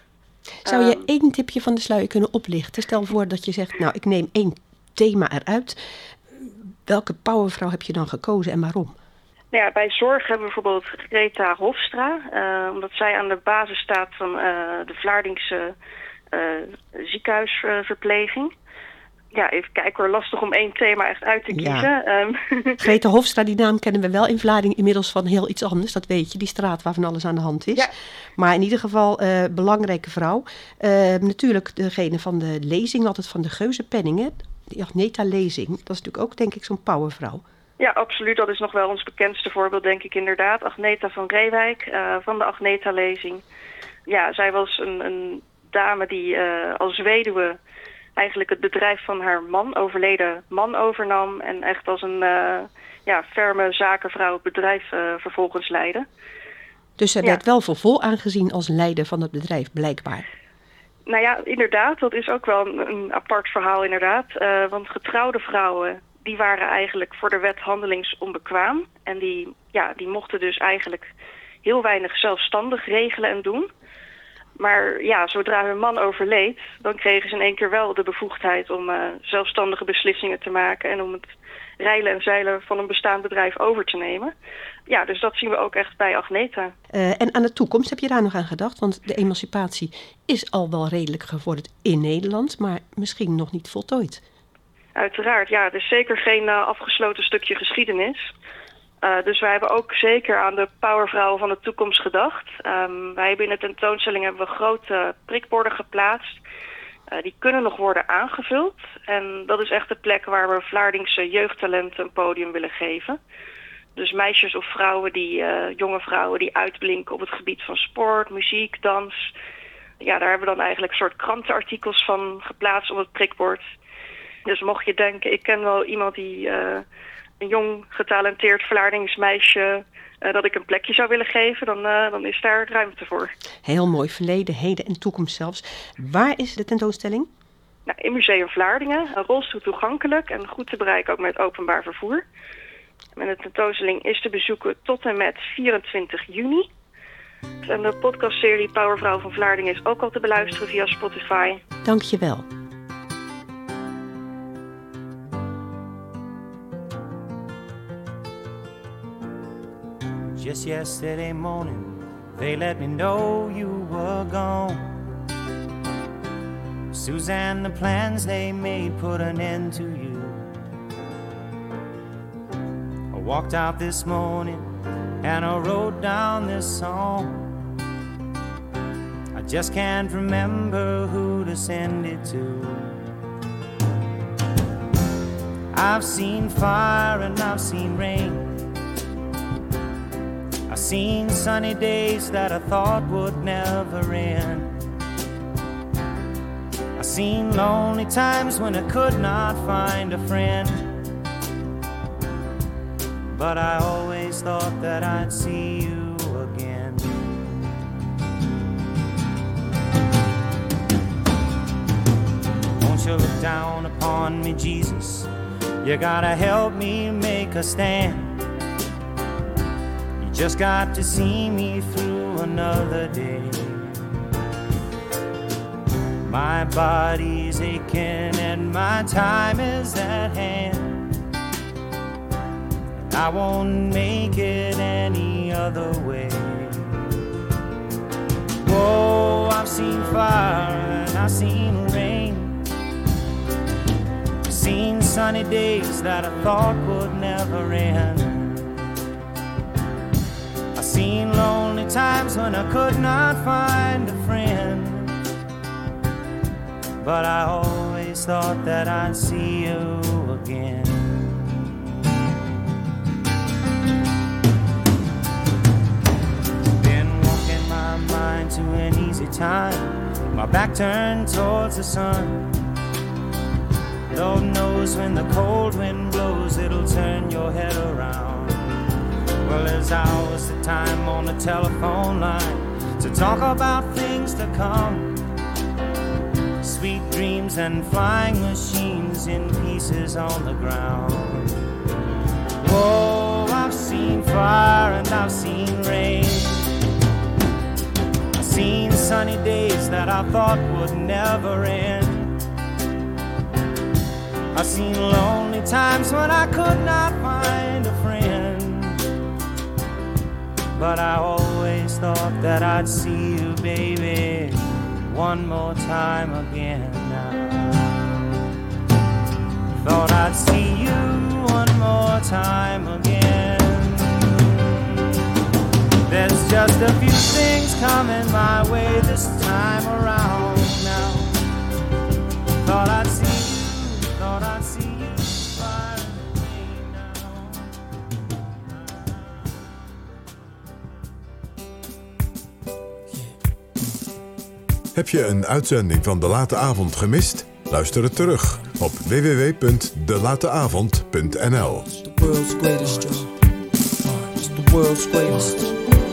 [SPEAKER 12] Zou je
[SPEAKER 13] Um,
[SPEAKER 12] één tipje van de sluier kunnen oplichten? Stel voor dat je zegt, nou, ik neem één thema eruit. Welke powervrouw heb je dan gekozen en waarom?
[SPEAKER 13] Nou ja, bij zorg hebben we bijvoorbeeld Greta Hofstra. Uh, omdat zij aan de basis staat van uh, de Vlaardingse uh, ziekenhuisverpleging. Ja, even kijken hoor, lastig om één thema echt uit te kiezen.
[SPEAKER 12] Ja.
[SPEAKER 13] Um,
[SPEAKER 12] Greta Hofstra, die naam kennen we wel in Vlaardingen inmiddels van heel iets anders. Dat weet je, die straat waar van alles aan de hand is.
[SPEAKER 13] Ja.
[SPEAKER 12] Maar in ieder geval, uh, belangrijke vrouw. Uh, natuurlijk degene van de lezing, altijd van de Geuzenpenningen. Die Agneta-lezing, dat is natuurlijk ook denk ik zo'n powervrouw.
[SPEAKER 13] Ja, absoluut. Dat is nog wel ons bekendste voorbeeld, denk ik inderdaad. Agneta van Reewijk, uh, van de Agneta-lezing. Ja, zij was een, een dame die uh, als weduwe eigenlijk het bedrijf van haar man, overleden man, overnam. En echt als een uh, ja, ferme zakenvrouw het bedrijf uh, vervolgens leidde.
[SPEAKER 12] Dus zij
[SPEAKER 13] Ja.
[SPEAKER 12] werd wel voor vol aangezien als leider van het bedrijf, blijkbaar.
[SPEAKER 13] Nou ja, inderdaad. Dat is ook wel een, een apart verhaal inderdaad. Uh, want getrouwde vrouwen, die waren eigenlijk voor de wet handelingsonbekwaam. En die, ja, die mochten dus eigenlijk heel weinig zelfstandig regelen en doen. Maar ja, zodra hun man overleed, dan kregen ze in één keer wel de bevoegdheid om uh, zelfstandige beslissingen te maken en om het reilen en zeilen van een bestaand bedrijf over te nemen. Ja, dus dat zien we ook echt bij Agneta.
[SPEAKER 12] Uh, en aan de toekomst, heb je daar nog aan gedacht? Want de emancipatie is al wel redelijk gevorderd in Nederland, maar misschien nog niet voltooid.
[SPEAKER 13] Uiteraard, ja. Het is zeker geen uh, afgesloten stukje geschiedenis. Uh, dus wij hebben ook zeker aan de powervrouwen van de toekomst gedacht. Um, wij hebben in de tentoonstelling hebben we grote prikborden geplaatst. Uh, die kunnen nog worden aangevuld. En dat is echt de plek waar we Vlaardingse jeugdtalenten een podium willen geven. Dus meisjes of vrouwen, die, uh, jonge vrouwen die uitblinken op het gebied van sport, muziek, dans. Ja, daar hebben we dan eigenlijk een soort krantenartikels van geplaatst op het prikbord. Dus mocht je denken, ik ken wel iemand die uh, een jong getalenteerd Vlaardingsmeisje uh, dat ik een plekje zou willen geven, dan, uh, dan is daar ruimte voor.
[SPEAKER 12] Heel mooi, verleden, heden en toekomst zelfs. Waar is de tentoonstelling?
[SPEAKER 13] Nou, in Museum Vlaardingen, een rolstoel toegankelijk en goed te bereiken ook met openbaar vervoer. En de tentoonstelling is te bezoeken tot en met vierentwintig juni. En de podcastserie Powervrouw van Vlaardingen is ook al te beluisteren via Spotify.
[SPEAKER 12] Dank je wel.
[SPEAKER 10] Just yesterday morning, they let me know you were gone. Suzanne, the plans they made put an end to you. I walked out this morning and I wrote down this song. I just can't remember who to send it to. I've seen fire and I've seen rain. I've seen sunny days that I thought would never end. I've seen lonely times when I could not find a friend. But I always thought that I'd see you again. Won't you look down upon me, Jesus? You gotta help me make a stand. You just got to see me through another day. My body's aching and my time is at hand. I won't make it any other way. Whoa, I've seen fire and I've seen rain. I've seen sunny days that I thought would never end. I've seen lonely times when I could not find a friend. But I always thought that I'd see you again. Mind to an easy time, my back turned towards the sun. Lord knows when the cold wind blows, it'll turn your head around. Well, there's hours of time on the telephone line to talk about things to come. Sweet dreams and flying machines in pieces on the ground. Whoa, I've seen fire and I've seen rain. Seen sunny days that I thought would never end. I've seen lonely times when I could not find a friend. But I always thought that I'd see you, baby, one more time again now. Thought I'd see you one more time again. There's just a few things coming my way this time around now. Thought I'd see you, thought I'd see you fire away
[SPEAKER 4] now. Heb je een uitzending van De Late Avond gemist? Luister het terug op w w w punt de late avond punt n l.
[SPEAKER 14] It's the world's greatest, Joe. It's the world's greatest.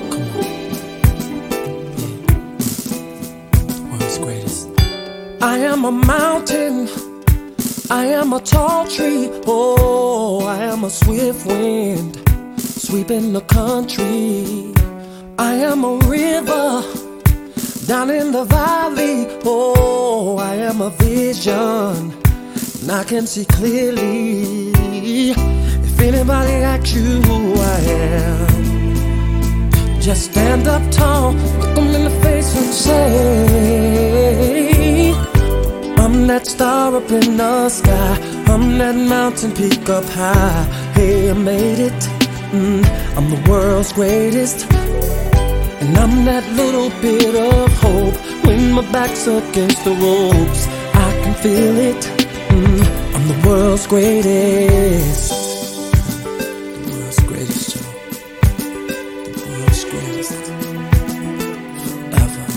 [SPEAKER 14] I am a mountain, I am a tall tree, oh, I am a swift wind, sweeping the country. I am a river, down in the valley, oh, I am a vision, and I can see clearly. If anybody asks you who I am, just stand up tall, look them in the face and say, I'm that star up in the sky, I'm that mountain peak up high. Hey, I made it, mm, I'm the world's greatest. And I'm that little bit of hope when my back's against the ropes. I can feel it, mm, I'm the world's greatest. The world's greatest, Joe. The world's greatest. Ever.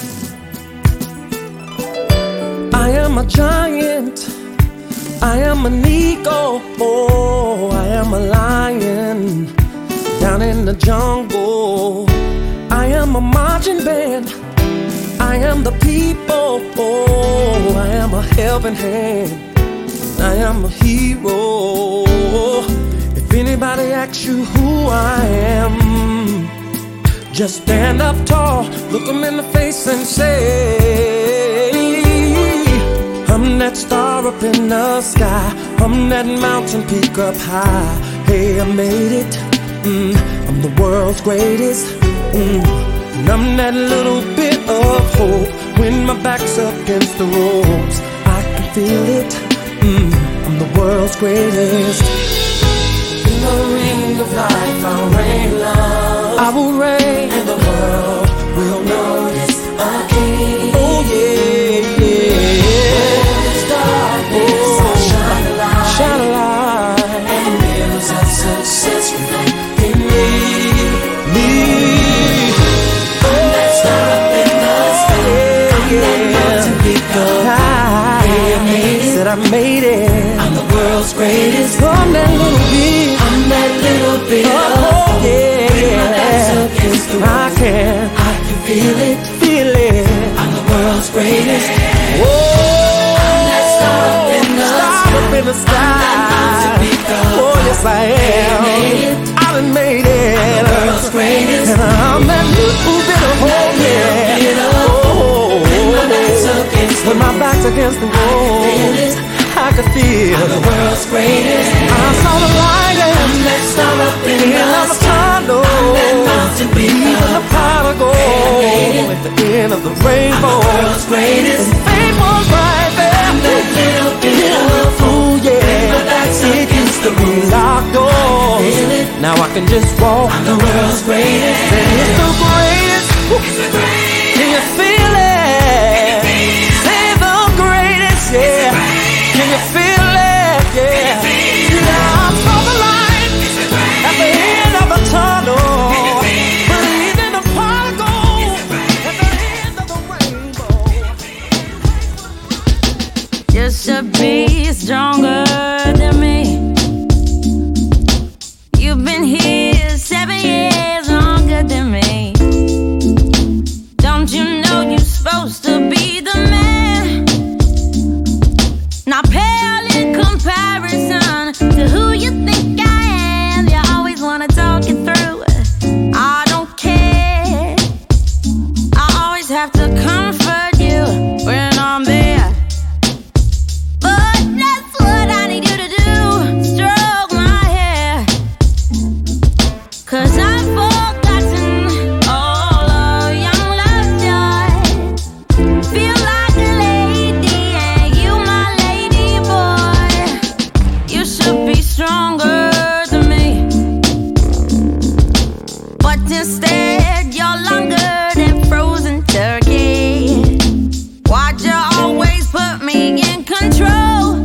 [SPEAKER 14] I am a giant, I am an eagle, oh, I am a lion down in the jungle. I am a marching band, I am the people, oh, I am a helping hand, I am a hero. If anybody asks you who I am, just stand up tall, look them in the face and say, I'm that star up in the sky, I'm that mountain peak up high. Hey, I made it, Mm, I'm the world's greatest. Mm, and I'm that little bit of hope when my back's up against the ropes. I can feel it. Mm, I'm the world's greatest. In the ring of life, I'll reign love. I will reign, and the world will notice a king. Oh yeah, yeah. Where's darkness, oh, I'll shine a light. Shine a light. And mirrors of success reflect in me. Me. I'm that star up in the sky. I'm that mountain peak of high. Said I made it. I'm the world's greatest. I'm that little bit. I'm that little bit oh, of yeah, yeah. I can, I can feel it, feel it. I'm the world's greatest. Whoa, I'm that star up in the star up in the sky. Oh yes I am. I done made it. I'm the world's greatest. And I'm that little bit of hope. Yeah. Oh, when my back's against the wall, I can feel I'm the world's greatest. I saw the light and that star up in the tunnel. I'm that mountain peak, even the pot of gold at the end of the rainbow. I'm the world's greatest. And fame was right there. I'm that little bit of fool, yeah. My back's against the locked door. Now I can just walk. I'm the world's greatest. And it's the greatest. It's the greatest. Can you feel it? Say the greatest, yeah. Can you feel it? Yeah. Yeah, I'm from the light at the end of the tunnel. Believe in the pot of gold at the end of the rainbow.
[SPEAKER 11] Just to be stronger than me. You've been here seven years longer than me. Don't you know you're supposed to be the man? Not pale in comparison to who you think I am. You always wanna talk it through. I don't care. I always have to comfort you when I'm there. But that's what I need you to do. Stroke my hair. Cause I've forgotten all of young love joy. Feel like a lady and you my lady boy. You should be stronger than me. But instead you're longer than frozen turkey. Why'd you always put me in control?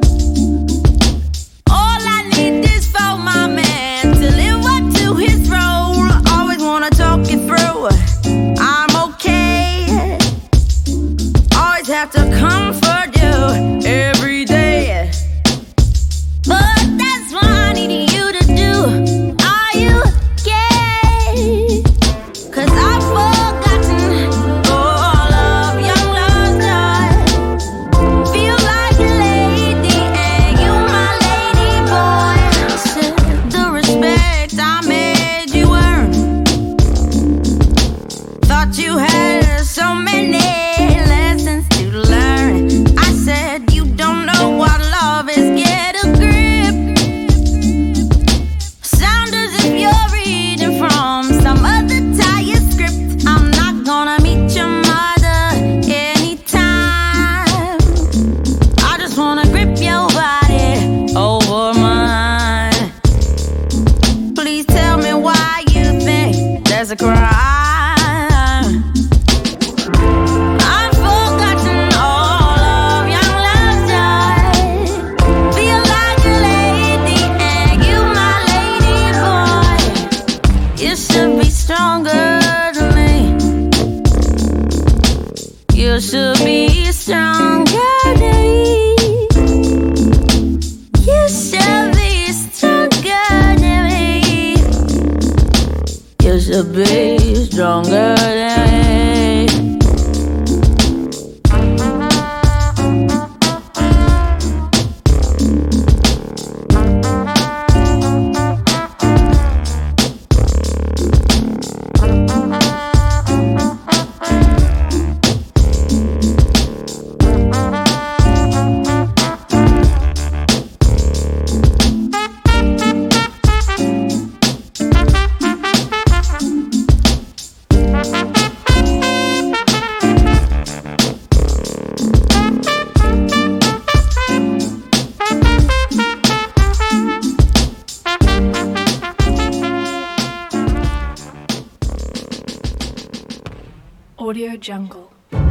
[SPEAKER 11] All I need is for my man to live up to his role. Always wanna talk it through. I'm okay. Always have to comfort you every day. But that's what I need you to do. Are you gay? Cause I've forgotten all of young love's joy. Feel like a lady and you my lady boy. Said the respect I made you earn. Thought you had so many lessons to learn. I said you don't know what love is. Get a grip. Sound as if you're reading from some other tired script. I'm not gonna meet your mother anytime. I just wanna grip your body over mine. Please tell me why you think there's a crime. I've forgotten all of young love's joy. Feel like a lady and you my lady boy. You should be stronger than me. You should be stronger than me. You should be stronger than me. You should be stronger than me.
[SPEAKER 15] Audio Jungle.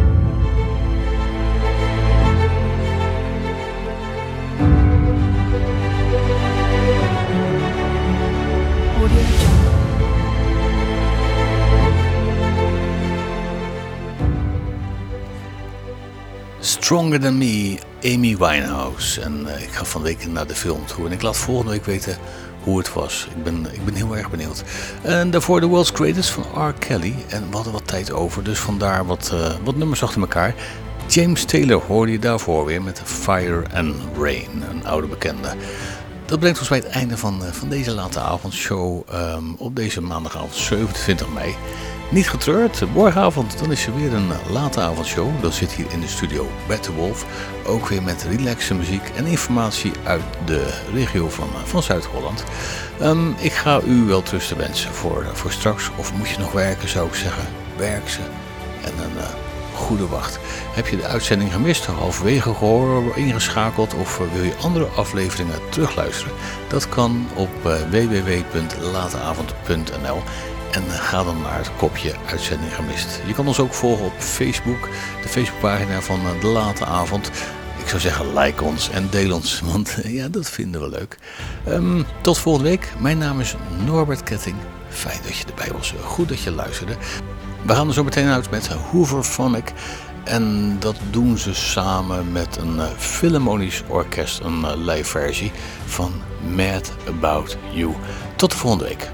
[SPEAKER 15] Audio Jungle.
[SPEAKER 3] Stronger Than Me, Amy Winehouse. En uh, ik ga van de week naar de film toe. En ik laat volgende week weten hoe het was. Ik ben, ik ben heel erg benieuwd. En daarvoor The World's Greatest van R. Kelly. En we hadden wat tijd over, dus vandaar wat, uh, wat nummers achter elkaar. James Taylor hoorde je daarvoor weer met Fire and Rain, een oude bekende. Dat brengt ons bij het einde van, uh, van deze late avondshow um, op deze maandagavond zevenentwintig mei. Niet getreurd, morgenavond dan is er weer een late avondshow. Dan zit hier in de studio Bert de Wolf. Ook weer met relaxe muziek en informatie uit de regio van, van Zuid-Holland. Um, ik ga u wel trusten wensen voor, voor straks. Of moet je nog werken, zou ik zeggen. Werk ze. En een uh, goede wacht. Heb je de uitzending gemist, halverwege gehoord, ingeschakeld of uh, wil je andere afleveringen terugluisteren? Dat kan op uh, w w w punt lateavond punt n l. En ga dan naar het kopje uitzending gemist. Je kan ons ook volgen op Facebook, de Facebookpagina van De Late Avond. Ik zou zeggen, like ons en deel ons, want ja, dat vinden we leuk. Um, tot volgende week. Mijn naam is Norbert Ketting. Fijn dat je erbij was. Goed dat je luisterde. We gaan er zo meteen uit met Hooverphonic. En dat doen ze samen met een uh, Philharmonisch Orkest, een uh, live versie van Mad About You. Tot de volgende week.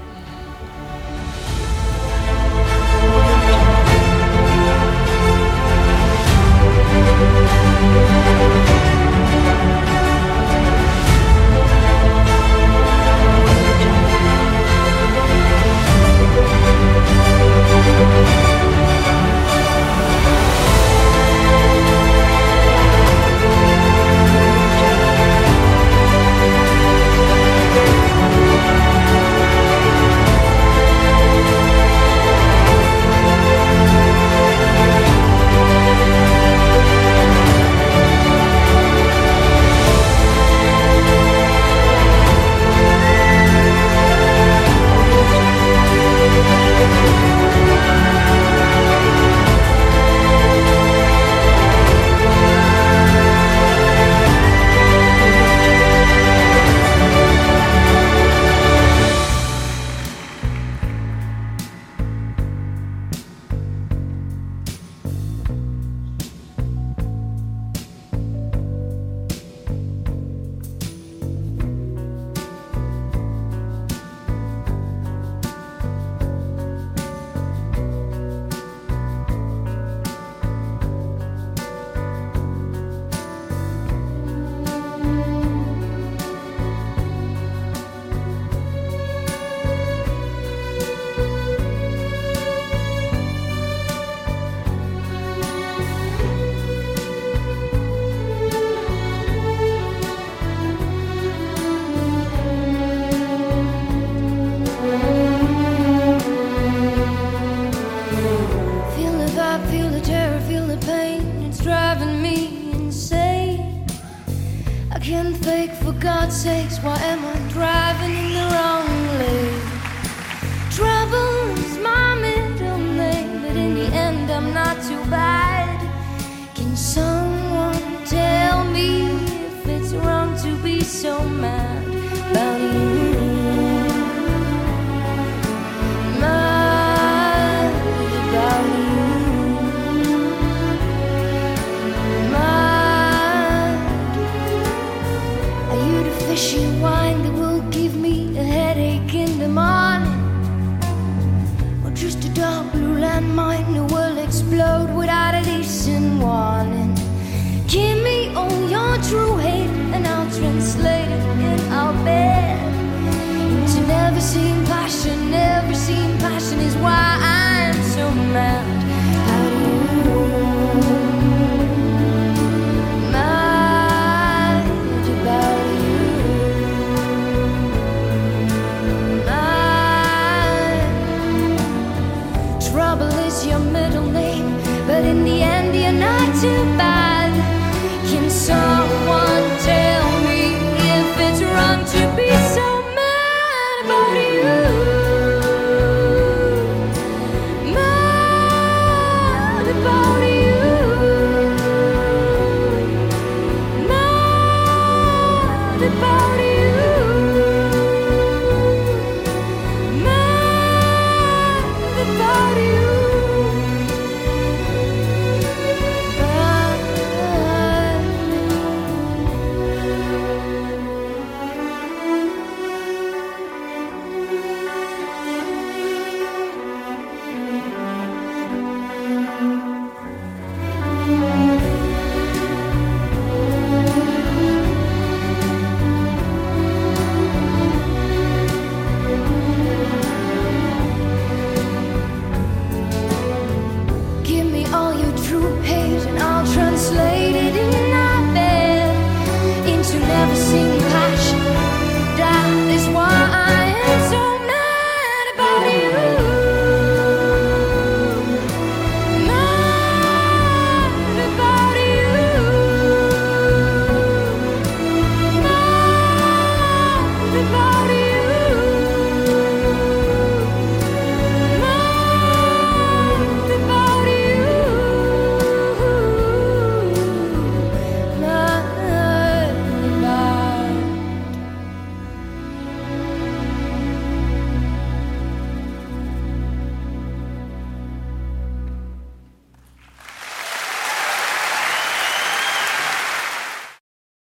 [SPEAKER 11] hush. That is why